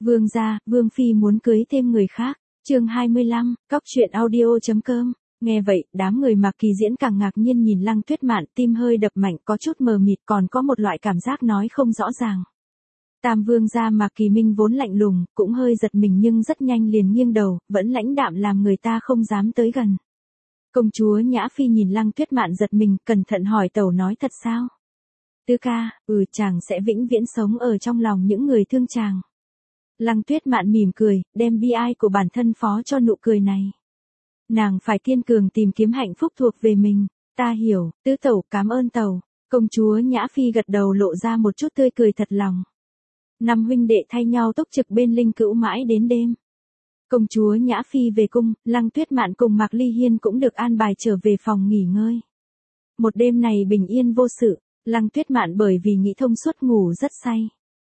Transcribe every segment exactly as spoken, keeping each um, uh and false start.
Vương gia, Vương phi muốn cưới thêm người khác. Chương hai mươi lăm, cóc truyện audio chấm com. Nghe vậy, đám người Mạc Kỳ Diễn càng ngạc nhiên nhìn Lăng Tuyết Mạn, tim hơi đập mạnh, có chút mờ mịt, còn có một loại cảm giác nói không rõ ràng. Tam vương gia Mạc Kỳ Minh vốn lạnh lùng, cũng hơi giật mình nhưng rất nhanh liền nghiêng đầu, vẫn lãnh đạm làm người ta không dám tới gần. Công chúa Nhã Phi nhìn Lăng Tuyết Mạn giật mình, cẩn thận hỏi tẩu nói thật sao? Tứ ca, ừ chàng sẽ vĩnh viễn sống ở trong lòng những người thương chàng. Lăng Tuyết Mạn mỉm cười, đem bi ai của bản thân phó cho nụ cười này. Nàng phải kiên cường tìm kiếm hạnh phúc thuộc về mình. Ta hiểu, tứ tẩu, cảm ơn tẩu. Công chúa Nhã Phi gật đầu lộ ra một chút tươi cười thật lòng. Năm huynh đệ thay nhau túc trực bên linh cữu mãi đến đêm. Công chúa Nhã Phi về cung, Lăng Tuyết Mạn cùng Mạc Ly Hiên cũng được an bài trở về phòng nghỉ ngơi. Một đêm này bình yên vô sự, Lăng Tuyết Mạn bởi vì nghĩ thông suốt ngủ rất say.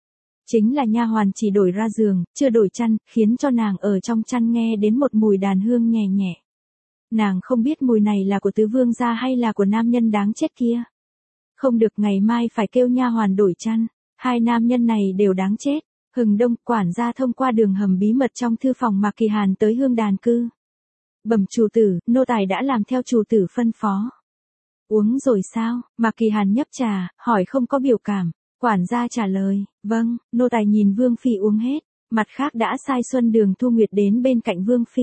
Chính là nha hoàn chỉ đổi ra giường, chưa đổi chăn, khiến cho nàng ở trong chăn nghe đến một mùi đàn hương nhẹ nhẹ. Nàng không biết mùi này là của tứ vương gia hay là của nam nhân đáng chết kia. Không được, ngày mai phải kêu nha hoàn đổi chăn, hai nam nhân này đều đáng chết. Hừng đông, quản gia thông qua đường hầm bí mật trong thư phòng Mạc Kỳ Hàn tới hương đàn cư. Bẩm chủ tử, nô tài đã làm theo chủ tử phân phó. Uống rồi sao? Mạc Kỳ Hàn nhấp trà, hỏi không có biểu cảm. Quản gia trả lời, vâng, nô tài nhìn Vương Phi uống hết, mặt khác đã sai Xuân Đường Thu Nguyệt đến bên cạnh Vương Phi.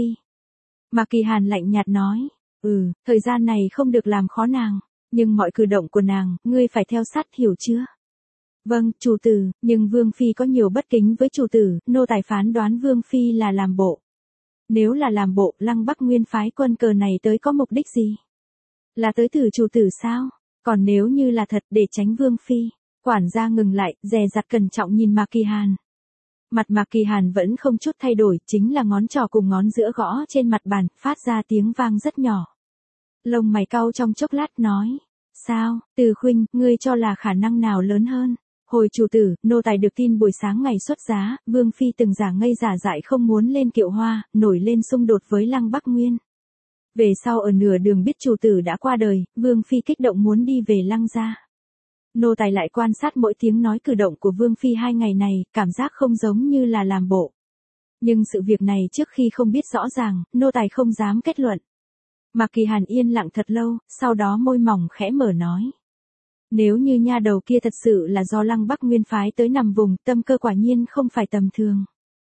Mạc Kỳ Hàn lạnh nhạt nói, ừ, thời gian này không được làm khó nàng, nhưng mọi cử động của nàng, ngươi phải theo sát hiểu chưa? Vâng, chủ tử, nhưng Vương Phi có nhiều bất kính với chủ tử, nô tài phán đoán Vương Phi là làm bộ. Nếu là làm bộ, Lăng Bắc Nguyên phái quân cờ này tới có mục đích gì? Là tới thử chủ tử sao? Còn nếu như là thật để tránh Vương Phi. Quản gia ngừng lại, dè dặt cẩn trọng nhìn Mạc Kỳ Hàn. Mặt Mạc Kỳ Hàn vẫn không chút thay đổi, chính là ngón trỏ cùng ngón giữa gõ trên mặt bàn, phát ra tiếng vang rất nhỏ. Lông mày cau trong chốc lát nói, sao, Từ Khuynh, ngươi cho là khả năng nào lớn hơn? Hồi chủ tử, nô tài được tin buổi sáng ngày xuất giá, Vương Phi từng giả ngây giả dại không muốn lên kiệu hoa, nổi lên xung đột với Lăng Bắc Nguyên. Về sau ở nửa đường biết chủ tử đã qua đời, Vương Phi kích động muốn đi về Lăng gia. Nô tài lại quan sát mỗi tiếng nói cử động của Vương Phi hai ngày này, cảm giác không giống như là làm bộ. Nhưng sự việc này trước khi không biết rõ ràng, nô tài không dám kết luận. Mạc Kỳ Hàn yên lặng thật lâu, sau đó môi mỏng khẽ mở nói. Nếu như nha đầu kia thật sự là do Lăng Bắc Nguyên phái tới nằm vùng, tâm cơ quả nhiên không phải tầm thường.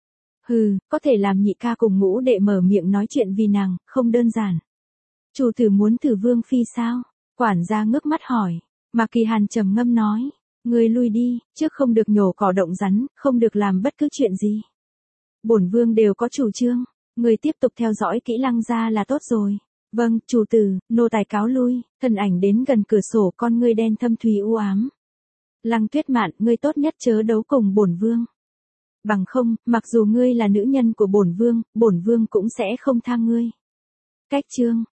Hừ, có thể làm nhị ca cùng ngũ đệ mở miệng nói chuyện vì nàng, không đơn giản. Chủ tử muốn thử Vương Phi sao? Quản gia ngước mắt hỏi. Mạc Kỳ Hàn trầm ngâm nói, ngươi lui đi, trước không được nhổ cỏ động rắn, không được làm bất cứ chuyện gì. Bổn vương đều có chủ trương, ngươi tiếp tục theo dõi kỹ Lăng gia là tốt rồi. Vâng, chủ tử, nô tài cáo lui, thân ảnh đến gần cửa sổ, con ngươi đen thâm thúy u ám. Lăng Tuyết Mạn, ngươi tốt nhất chớ đấu cùng bổn vương. Bằng không, mặc dù ngươi là nữ nhân của bổn vương, bổn vương cũng sẽ không tha ngươi. Cách chương